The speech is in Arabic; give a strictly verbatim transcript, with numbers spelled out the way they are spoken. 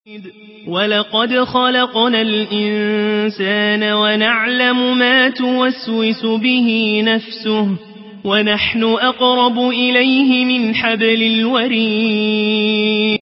ولقد خلقنا الإنسان ونعلم ما توسوس به نفسه ونحن أقرب إليه من حبل الوريد